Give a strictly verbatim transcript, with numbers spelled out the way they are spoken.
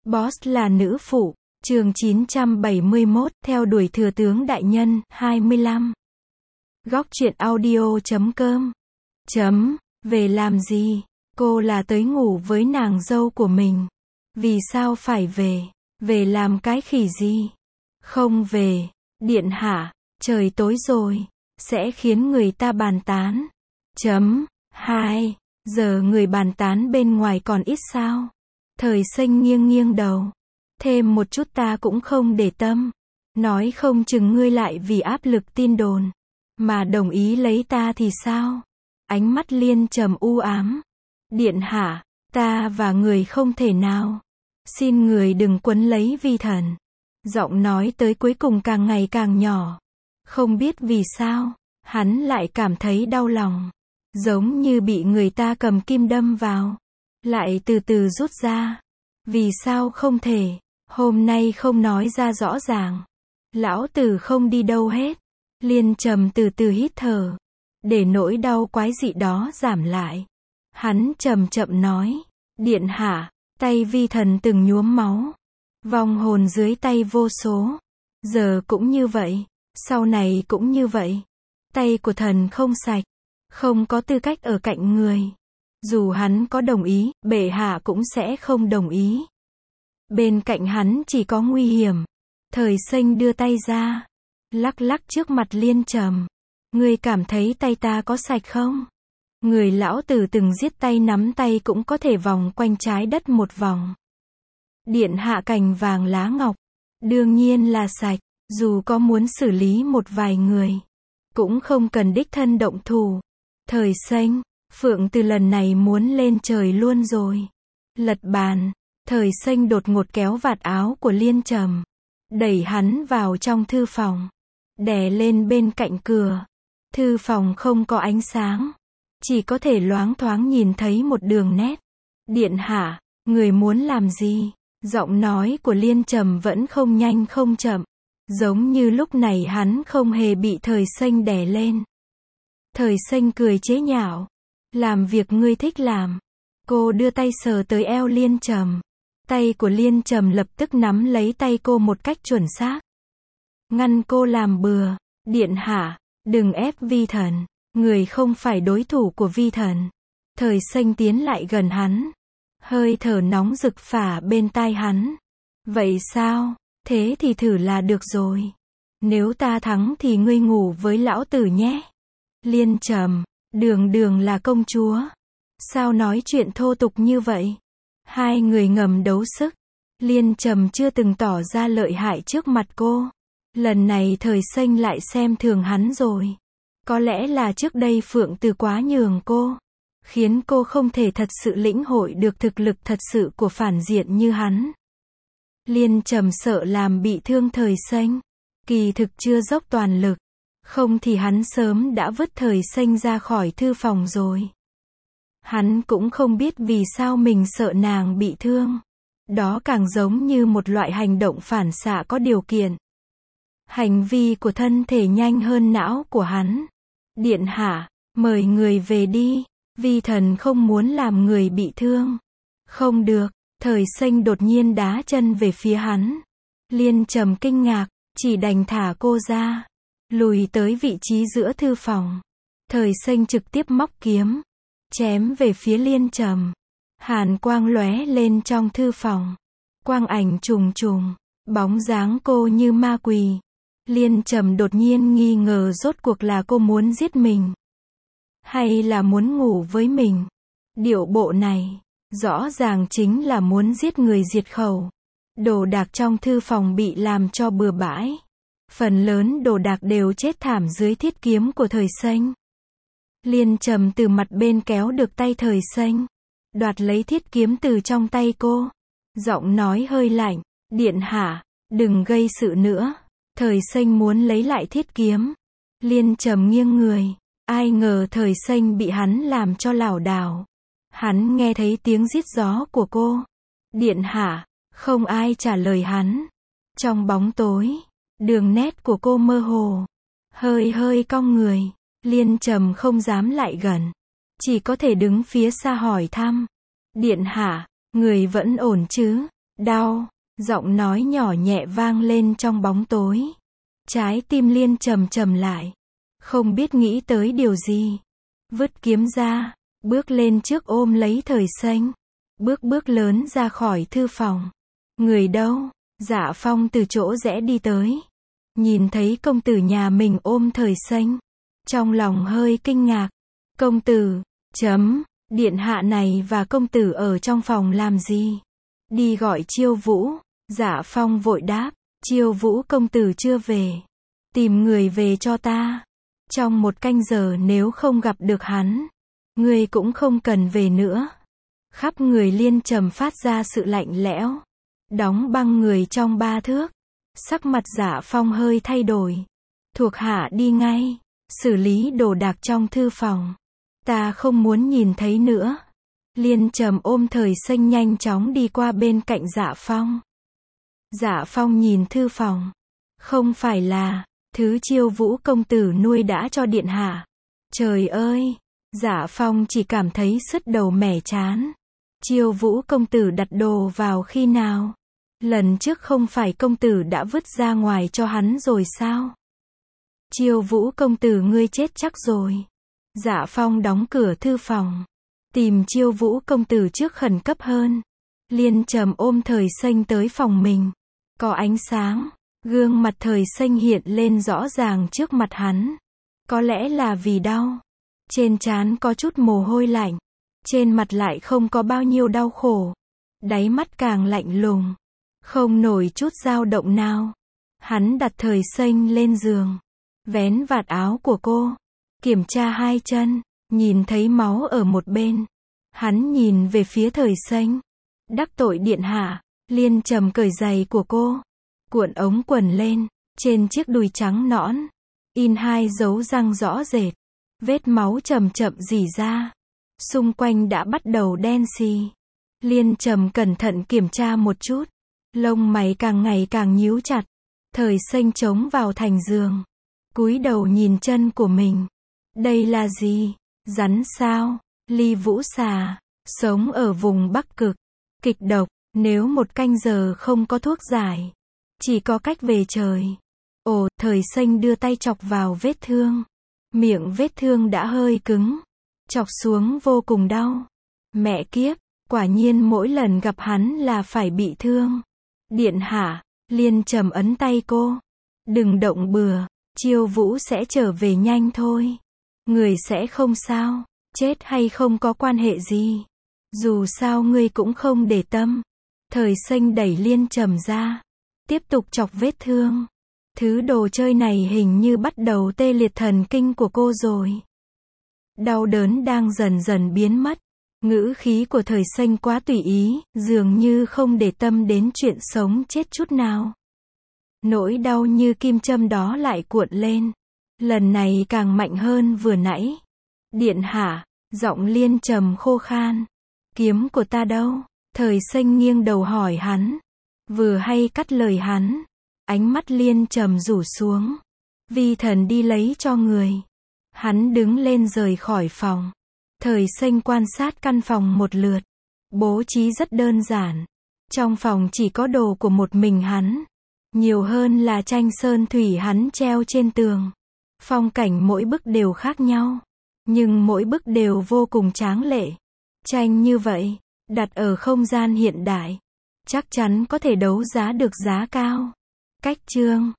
Boss là nữ phụ. Chương chín trăm bảy mươi mốt, theo đuổi thừa tướng đại nhân, hai mươi lăm. Góc truyện audio chấm com. Chấm, về làm gì? Cô là tới ngủ với nàng dâu của mình. Vì sao phải về? Về làm cái khỉ gì? Không về. Điện hạ, trời tối rồi. Sẽ khiến người ta bàn tán. Chấm, hai. Giờ người bàn tán bên ngoài còn ít sao? Thời Xanh nghiêng nghiêng đầu. Thêm một chút ta cũng không để tâm. Nói không chừng ngươi lại vì áp lực tin đồn mà đồng ý lấy ta thì sao? Ánh mắt Liên trầm u ám. Điện hạ, ta và người không thể nào. Xin người đừng quấn lấy vi thần. Giọng nói tới cuối cùng càng ngày càng nhỏ. Không biết vì sao, hắn lại cảm thấy đau lòng. Giống như bị người ta cầm kim đâm vào. Lại từ từ rút ra. Vì sao không thể? Hôm nay không nói ra rõ ràng. Lão tử không đi đâu hết. Liên trầm từ từ hít thở. Để nỗi đau quái dị đó giảm lại. Hắn chậm chậm nói. Điện hạ, tay vi thần từng nhuốm máu. Vong hồn dưới tay vô số. Giờ cũng như vậy. Sau này cũng như vậy. Tay của thần không sạch. Không có tư cách ở cạnh người. Dù hắn có đồng ý, bệ hạ cũng sẽ không đồng ý. Bên cạnh hắn chỉ có nguy hiểm. Thời Xanh đưa tay ra. Lắc lắc trước mặt Liên trầm. Ngươi cảm thấy tay ta có sạch không? Người lão tử từng giết tay nắm tay cũng có thể vòng quanh trái đất một vòng. Điện hạ cành vàng lá ngọc. Đương nhiên là sạch. Dù có muốn xử lý một vài người. Cũng không cần đích thân động thủ. Thời Xanh, Phượng từ lần này muốn lên trời luôn rồi. Lật bàn. Thời Xanh đột ngột kéo vạt áo của Liên trầm. Đẩy hắn vào trong thư phòng. Đè lên bên cạnh cửa. Thư phòng không có ánh sáng. Chỉ có thể loáng thoáng nhìn thấy một đường nét. Điện hạ, người muốn làm gì? Giọng nói của Liên trầm vẫn không nhanh không chậm. Giống như lúc này hắn không hề bị Thời Xanh đè lên. Thời Xanh cười chế nhạo. Làm việc ngươi thích làm. Cô đưa tay sờ tới eo Liên trầm. Tay của Liên trầm lập tức nắm lấy tay cô một cách chuẩn xác. Ngăn cô làm bừa. Điện hạ, đừng ép vi thần. Người không phải đối thủ của vi thần. Thời Xanh tiến lại gần hắn. Hơi thở nóng rực phả bên tai hắn. Vậy sao? Thế thì thử là được rồi. Nếu ta thắng thì ngươi ngủ với lão tử nhé. Liên trầm, đường đường là công chúa. Sao nói chuyện thô tục như vậy? Hai người ngầm đấu sức. Liên trầm chưa từng tỏ ra lợi hại trước mặt cô. Lần này Thời Xanh lại xem thường hắn rồi. Có lẽ là trước đây Phượng Từ quá nhường cô. Khiến cô không thể thật sự lĩnh hội được thực lực thật sự của phản diện như hắn. Liên trầm sợ làm bị thương Thời Xanh. Kỳ thực chưa dốc toàn lực. Không thì hắn sớm đã vứt Thời Xanh ra khỏi thư phòng rồi. Hắn cũng không biết vì sao mình sợ nàng bị thương. Đó càng giống như một loại hành động phản xạ có điều kiện. Hành vi của thân thể nhanh hơn não của hắn. Điện hạ, mời người về đi. Vi thần không muốn làm người bị thương. Không được. Thời Xanh đột nhiên đá chân về phía hắn. Liên trầm kinh ngạc, chỉ đành thả cô ra. Lùi tới vị trí giữa thư phòng. Thời Xanh trực tiếp móc kiếm. Chém về phía Liên trầm. Hàn quang lóe lên trong thư phòng. Quang ảnh trùng trùng. Bóng dáng cô như ma quỷ. Liên trầm đột nhiên nghi ngờ rốt cuộc là cô muốn giết mình. Hay là muốn ngủ với mình. Điệu bộ này. Rõ ràng chính là muốn giết người diệt khẩu. Đồ đạc trong thư phòng bị làm cho bừa bãi. Phần lớn đồ đạc đều chết thảm dưới thiết kiếm của Thời Xanh. Liên trầm từ mặt bên kéo được tay Thời Xanh. Đoạt lấy thiết kiếm từ trong tay cô. Giọng nói hơi lạnh. Điện hạ, đừng gây sự nữa. Thời Xanh muốn lấy lại thiết kiếm. Liên trầm nghiêng người. Ai ngờ Thời Xanh bị hắn làm cho lảo đảo. Hắn nghe thấy tiếng rít gió của cô. Điện hạ, không ai trả lời hắn. Trong bóng tối, đường nét của cô mơ hồ. Hơi hơi cong người. Liên trầm không dám lại gần. Chỉ có thể đứng phía xa hỏi thăm. Điện hạ, người vẫn ổn chứ? Đau, giọng nói nhỏ nhẹ vang lên trong bóng tối. Trái tim Liên trầm trầm lại. Không biết nghĩ tới điều gì. Vứt kiếm ra, bước lên trước ôm lấy Thời Xanh. Bước bước lớn ra khỏi thư phòng. Người đâu? Dạ Phong từ chỗ rẽ đi tới. Nhìn thấy công tử nhà mình ôm Thời Xanh. Trong lòng hơi kinh ngạc. Công tử, chấm, điện hạ này và công tử ở trong phòng làm gì? Đi gọi Chiêu Vũ. Dạ Phong vội đáp, Chiêu Vũ công tử chưa về. Tìm người về cho ta. Trong một canh giờ nếu không gặp được hắn, ngươi cũng không cần về nữa. Khắp người Liên trầm phát ra sự lạnh lẽo. Đóng băng người trong ba thước. Sắc mặt Dạ Phong hơi thay đổi. Thuộc hạ đi ngay. Xử lý đồ đạc trong thư phòng. Ta không muốn nhìn thấy nữa. Liên trầm ôm Thời Xanh nhanh chóng đi qua bên cạnh Dạ Phong. Dạ Phong nhìn thư phòng. Không phải là thứ Chiêu Vũ công tử nuôi đã cho điện hạ. Trời ơi! Dạ Phong chỉ cảm thấy sứt đầu mẻ chán. Chiêu Vũ công tử đặt đồ vào khi nào? Lần trước không phải công tử đã vứt ra ngoài cho hắn rồi sao? Chiêu Vũ công tử ngươi chết chắc rồi. Dạ Phong đóng cửa thư phòng. Tìm Chiêu Vũ công tử trước khẩn cấp hơn. Liên trầm ôm Thời Xanh tới phòng mình. Có ánh sáng. Gương mặt Thời Xanh hiện lên rõ ràng trước mặt hắn. Có lẽ là vì đau. Trên trán có chút mồ hôi lạnh. Trên mặt lại không có bao nhiêu đau khổ. Đáy mắt càng lạnh lùng. Không nổi chút dao động nào. Hắn đặt Thời Xanh lên giường. Vén vạt áo của cô. Kiểm tra hai chân. Nhìn thấy máu ở một bên. Hắn nhìn về phía Thời Xanh. Đắc tội điện hạ. Liên trầm cởi giày của cô. Cuộn ống quần lên. Trên chiếc đùi trắng nõn. In hai dấu răng rõ rệt. Vết máu chậm chậm rỉ ra. Xung quanh đã bắt đầu đen xì. Liên trầm cẩn thận kiểm tra một chút. Lông mày càng ngày càng nhíu chặt. Thời Xanh chống vào thành giường. Cúi đầu nhìn chân của mình. Đây là gì? Rắn sao? Ly vũ xà. Sống ở vùng Bắc Cực. Kịch độc. Nếu một canh giờ không có thuốc giải. Chỉ có cách về trời. Ồ, Thời Xanh đưa tay chọc vào vết thương. Miệng vết thương đã hơi cứng. Chọc xuống vô cùng đau. Mẹ kiếp, quả nhiên mỗi lần gặp hắn là phải bị thương. Điện hạ, Liên trầm ấn tay cô. Đừng động bừa, Chiêu Vũ sẽ trở về nhanh thôi. Người sẽ không sao, chết hay không có quan hệ gì. Dù sao ngươi cũng không để tâm. Thời Xanh đẩy Liên trầm ra. Tiếp tục chọc vết thương. Thứ đồ chơi này hình như bắt đầu tê liệt thần kinh của cô rồi. Đau đớn đang dần dần biến mất. Ngữ khí của Thời Xanh quá tùy ý, dường như không để tâm đến chuyện sống chết chút nào. Nỗi đau như kim châm đó lại cuộn lên. Lần này càng mạnh hơn vừa nãy. Điện hạ, giọng Liên trầm khô khan. Kiếm của ta đâu? Thời Xanh nghiêng đầu hỏi hắn. Vừa hay cắt lời hắn. Ánh mắt Liên trầm rủ xuống. Vi thần đi lấy cho người. Hắn đứng lên rời khỏi phòng. Thời Xanh quan sát căn phòng một lượt. Bố trí rất đơn giản. Trong phòng chỉ có đồ của một mình hắn. Nhiều hơn là tranh sơn thủy hắn treo trên tường. Phong cảnh mỗi bức đều khác nhau. Nhưng mỗi bức đều vô cùng tráng lệ. Tranh như vậy, đặt ở không gian hiện đại. Chắc chắn có thể đấu giá được giá cao. Cách chương